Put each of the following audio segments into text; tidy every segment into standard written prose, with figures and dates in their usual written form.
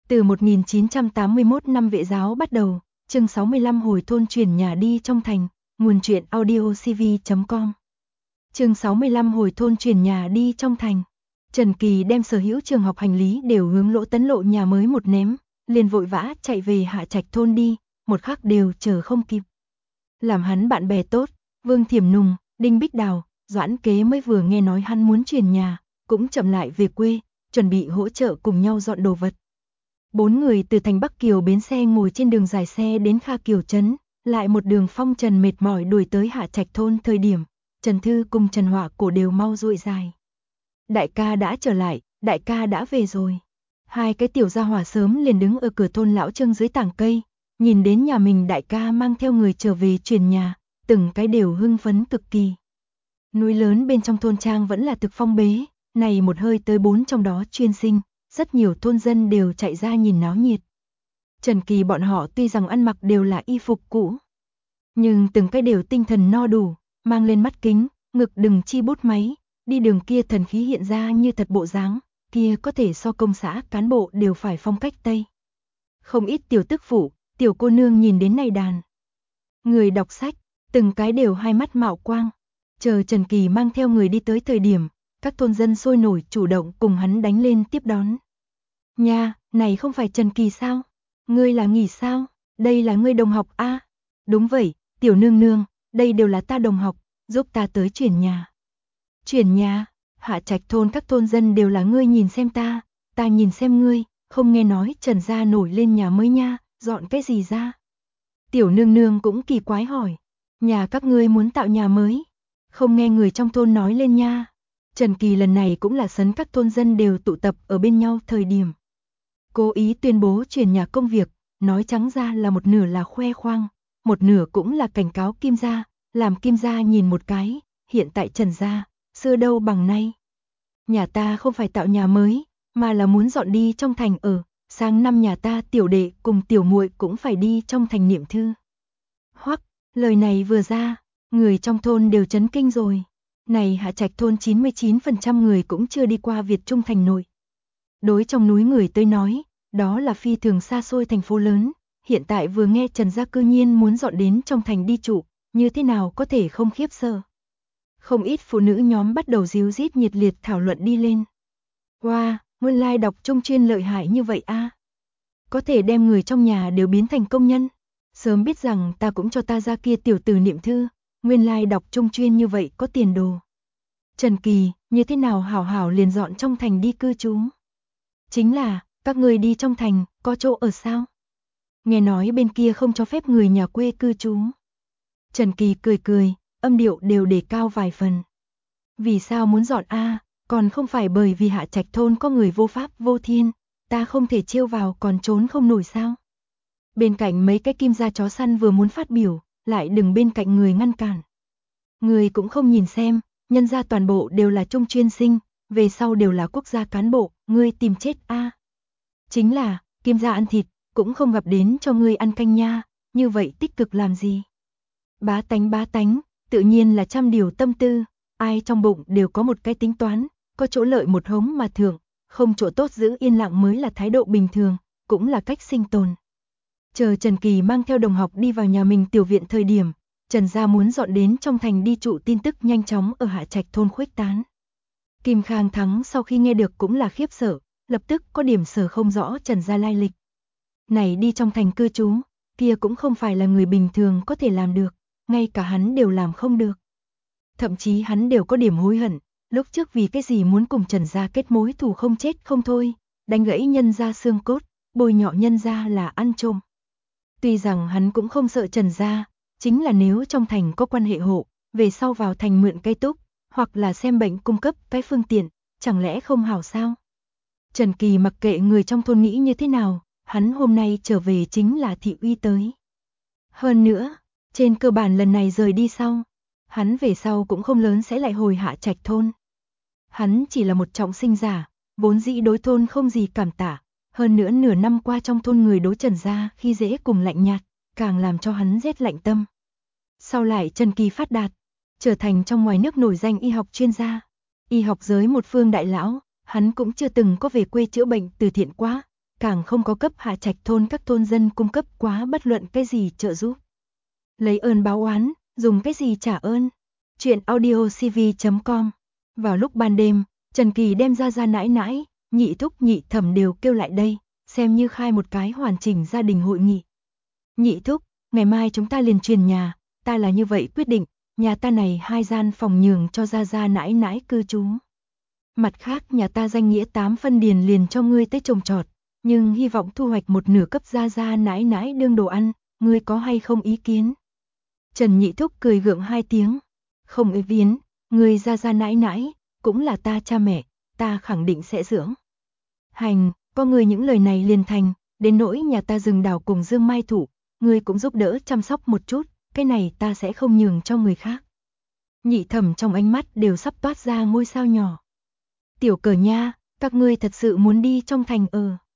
Từ 1981 năm Vệ giáo bắt đầu, chương 65 hồi thôn chuyển nhà đi trong thành, nguồn truyện audiocv.com. Chương 65 hồi thôn chuyển nhà đi trong thành. Trần Kỳ đem sở hữu trường học hành lý đều hướng Lỗ Tấn Lộ nhà mới một ném, liền vội vã chạy về Hạ Trạch thôn đi, một khắc đều chờ không kịp. Làm hắn bạn bè tốt, Vương Thiểm Nùng, Đinh Bích Đào, Doãn Kế mới vừa nghe nói hắn muốn chuyển nhà, cũng chậm lại về quê, chuẩn bị hỗ trợ cùng nhau dọn đồ vật. 4 người từ thành Bắc Kiều bến xe ngồi trên đường dài xe đến Kha Kiều trấn, lại một đường phong trần mệt mỏi đuổi tới Hạ Trạch thôn thời điểm, Trần Thư cùng Trần Họa cổ đều mau dụi dài. Đại ca đã trở lại, đại ca đã về rồi. Hai cái tiểu gia hỏa sớm liền đứng ở cửa thôn lão Trương dưới tảng cây, nhìn đến nhà mình đại ca mang theo người trở về chuyển nhà, từng cái đều hưng phấn cực kỳ. Núi lớn bên trong thôn trang vẫn là thực phong bế, này một hơi tới 4 trong đó chuyên sinh, rất nhiều thôn dân đều chạy ra nhìn náo nhiệt. Trần Kỳ bọn họ tuy rằng ăn mặc đều là y phục cũ, nhưng từng cái đều tinh thần no đủ, mang lên mắt kính, ngực đừng chi bút máy, đi đường kia thần khí hiện ra như thật bộ dáng, kia có thể so công xã cán bộ đều phải phong cách Tây. Không ít tiểu tức phụ, tiểu cô nương nhìn đến này đàn người đọc sách, từng cái đều hai mắt mạo quang. Chờ Trần Kỳ mang theo người đi tới thời điểm, các thôn dân sôi nổi chủ động cùng hắn đánh lên tiếp đón. Nha, này không phải Trần Kỳ sao? Ngươi là nghỉ sao? Đây là ngươi đồng học a? Đúng vậy, tiểu nương nương, đây đều là ta đồng học, giúp ta tới chuyển nhà. Chuyển nhà? Hạ Trạch thôn các thôn dân đều là ngươi nhìn xem ta nhìn xem ngươi, không nghe nói Trần gia nổi lên nhà mới nha, dọn cái gì ra? Tiểu nương nương cũng kỳ quái hỏi, nhà các ngươi muốn tạo nhà mới? Không nghe người trong thôn nói lên nha. Trần Kỳ lần này cũng là sấn các thôn dân đều tụ tập ở bên nhau thời điểm. Cố ý tuyên bố chuyển nhà công việc, nói trắng ra là một nửa là khoe khoang, một nửa cũng là cảnh cáo Kim gia, làm Kim gia nhìn một cái, hiện tại Trần gia, xưa đâu bằng nay. Nhà ta không phải tạo nhà mới, mà là muốn dọn đi trong thành ở, sang năm nhà ta tiểu đệ cùng tiểu muội cũng phải đi trong thành niệm thư. Hoắc, lời này vừa ra, người trong thôn đều chấn kinh rồi. Này Hạ Trạch thôn 99% người cũng chưa đi qua Việt Trung thành nội. Đối trong núi người tới nói, đó là phi thường xa xôi thành phố lớn, hiện tại vừa nghe Trần gia cư nhiên muốn dọn đến trong thành đi trụ, như thế nào có thể không khiếp sợ. Không ít phụ nữ nhóm bắt đầu díu dít nhiệt liệt thảo luận đi lên. Wow, nguyên lai đọc trung chuyên lợi hại như vậy a. Có thể đem người trong nhà đều biến thành công nhân. Sớm biết rằng ta cũng cho ta ra kia tiểu tử niệm thư, nguyên lai đọc trung chuyên như vậy có tiền đồ. Trần Kỳ, như thế nào hảo hảo liền dọn trong thành đi cư trú? Chính là, các người đi trong thành, có chỗ ở sao? Nghe nói bên kia không cho phép người nhà quê cư trú. Trần Kỳ cười cười, âm điệu đều đề cao vài phần. Vì sao muốn dọn a? Còn không phải bởi vì Hạ Trạch thôn có người vô pháp vô thiên, ta không thể trêu vào còn trốn không nổi sao? Bên cạnh mấy cái Kim gia chó săn vừa muốn phát biểu, lại đừng bên cạnh người ngăn cản. Người cũng không nhìn xem, nhân gia toàn bộ đều là trung chuyên sinh, về sau đều là quốc gia cán bộ, ngươi tìm chết a. Chính là, Kim gia ăn thịt, cũng không gặp đến cho ngươi ăn canh nha, như vậy tích cực làm gì? Bá tánh, tự nhiên là trăm điều tâm tư, ai trong bụng đều có một cái tính toán, có chỗ lợi một hống mà thưởng, không chỗ tốt giữ yên lặng mới là thái độ bình thường, cũng là cách sinh tồn. Chờ Trần Kỳ mang theo đồng học đi vào nhà mình tiểu viện thời điểm, Trần gia muốn dọn đến trong thành đi trụ tin tức nhanh chóng ở Hạ Trạch thôn khuếch tán. Kim Khang Thắng sau khi nghe được cũng là khiếp sợ, lập tức có điểm sở không rõ Trần gia lai lịch. Này đi trong thành cư trú, kia cũng không phải là người bình thường có thể làm được, ngay cả hắn đều làm không được. Thậm chí hắn đều có điểm hối hận, lúc trước vì cái gì muốn cùng Trần gia kết mối thù không chết không thôi, đánh gãy nhân gia xương cốt, bôi nhọ nhân gia là ăn trộm. Tuy rằng hắn cũng không sợ Trần gia, chính là nếu trong thành có quan hệ hộ, về sau vào thành mượn cây túc, hoặc là xem bệnh cung cấp cái phương tiện, chẳng lẽ không hảo sao? Trần Kỳ mặc kệ người trong thôn nghĩ như thế nào, hắn hôm nay trở về chính là thị uy tới. Hơn nữa, trên cơ bản lần này rời đi sau, hắn về sau cũng không lớn sẽ lại hồi Hạ Trạch thôn. Hắn chỉ là một trọng sinh giả, vốn dĩ đối thôn không gì cảm tạ, hơn nữa nửa năm qua trong thôn người đối Trần gia khi dễ cùng lạnh nhạt, càng làm cho hắn rét lạnh tâm. Sau lại Trần Kỳ phát đạt, trở thành trong ngoài nước nổi danh y học chuyên gia, y học giới một phương đại lão, hắn cũng chưa từng có về quê chữa bệnh từ thiện quá, càng không có cấp Hạ Trạch thôn các thôn dân cung cấp quá bất luận cái gì trợ giúp. Lấy ơn báo oán, dùng cái gì trả ơn? Chuyện audiocv.com. Vào lúc ban đêm, Trần Kỳ đem Gia nãi nãi, nhị thúc nhị thẩm đều kêu lại đây, xem như khai một cái hoàn chỉnh gia đình hội nghị. Nhị thúc, ngày mai chúng ta liền truyền nhà, ta là như vậy quyết định, nhà ta này 2 gian phòng nhường cho Gia nãi nãi cư trú. Mặt khác nhà ta danh nghĩa 8 phân điền liền cho ngươi tới trồng trọt, nhưng hy vọng thu hoạch một nửa cấp Gia nãi nãi đương đồ ăn, ngươi có hay không ý kiến? Trần Nhị Thúc cười gượng 2 tiếng, không ý kiến, ngươi Gia nãi nãi, cũng là ta cha mẹ, ta khẳng định sẽ dưỡng. Hành, có ngươi những lời này liền thành, đến nỗi nhà ta rừng đào cùng dương mai thụ, ngươi cũng giúp đỡ chăm sóc một chút, cái này ta sẽ không nhường cho người khác. Nhị thẩm trong ánh mắt đều sắp toát ra ngôi sao nhỏ. Tiểu Cờ nha, các ngươi thật sự muốn đi trong thành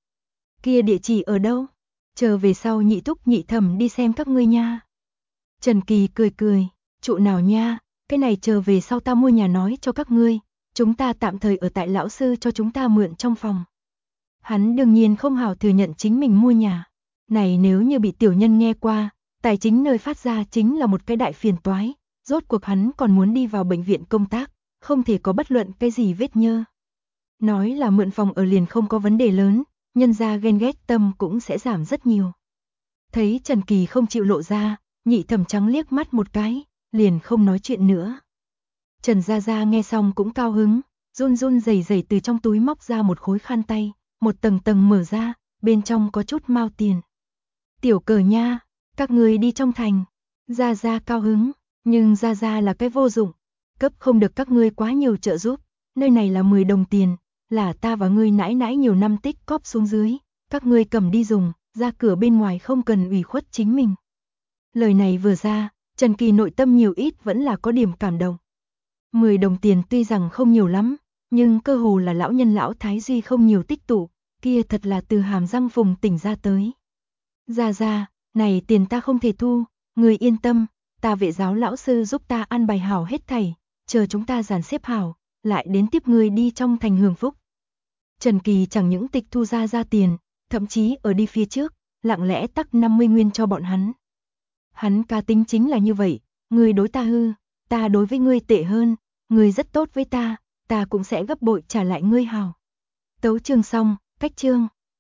kia địa chỉ ở đâu? Chờ về sau nhị thúc nhị thẩm đi xem các ngươi nha. Trần Kỳ cười cười, trụ nào nha, cái này chờ về sau ta mua nhà nói cho các ngươi, chúng ta tạm thời ở tại lão sư cho chúng ta mượn trong phòng. Hắn đương nhiên không hào thừa nhận chính mình mua nhà. Này nếu như bị tiểu nhân nghe qua, tài chính nơi phát ra chính là một cái đại phiền toái, rốt cuộc hắn còn muốn đi vào bệnh viện công tác, không thể có bất luận cái gì vết nhơ. Nói là mượn phòng ở liền không có vấn đề lớn, nhân ra ghen ghét tâm cũng sẽ giảm rất nhiều. Thấy Trần Kỳ không chịu lộ ra, nhị thẩm trắng liếc mắt một cái, liền không nói chuyện nữa. Trần Gia nghe xong cũng cao hứng, run run rẩy rẩy từ trong túi móc ra một khối khăn tay, một tầng tầng mở ra, bên trong có chút mao tiền. Tiểu Cờ nha, các người đi trong thành. Gia cao hứng, nhưng Gia là cái vô dụng, cấp không được các ngươi quá nhiều trợ giúp, nơi này là 10 đồng tiền, là ta và ngươi nãi nãi nhiều năm tích cóp xuống dưới, các ngươi cầm đi dùng, ra cửa bên ngoài không cần ủy khuất chính mình. Lời này vừa ra, Trần Kỳ nội tâm nhiều ít vẫn là có điểm cảm động. 10 đồng tiền tuy rằng không nhiều lắm, nhưng cơ hồ là lão nhân lão thái duy không nhiều tích tụ, kia thật là từ hàm răng phùng tỉnh ra tới. Gia, này tiền ta không thể thu, người yên tâm, ta vệ giáo lão sư giúp ta an bài hảo hết thảy, chờ chúng ta dàn xếp hảo, lại đến tiếp người đi trong thành hưởng phúc. Trần Kỳ chẳng những tịch thu ra tiền, thậm chí ở đi phía trước, lặng lẽ tắc 50 nguyên cho bọn hắn. Hắn cá tính chính là như vậy, người đối ta hư, ta đối với ngươi tệ hơn, ngươi rất tốt với ta cũng sẽ gấp bội trả lại ngươi hảo. Tấu chương xong, cách chương.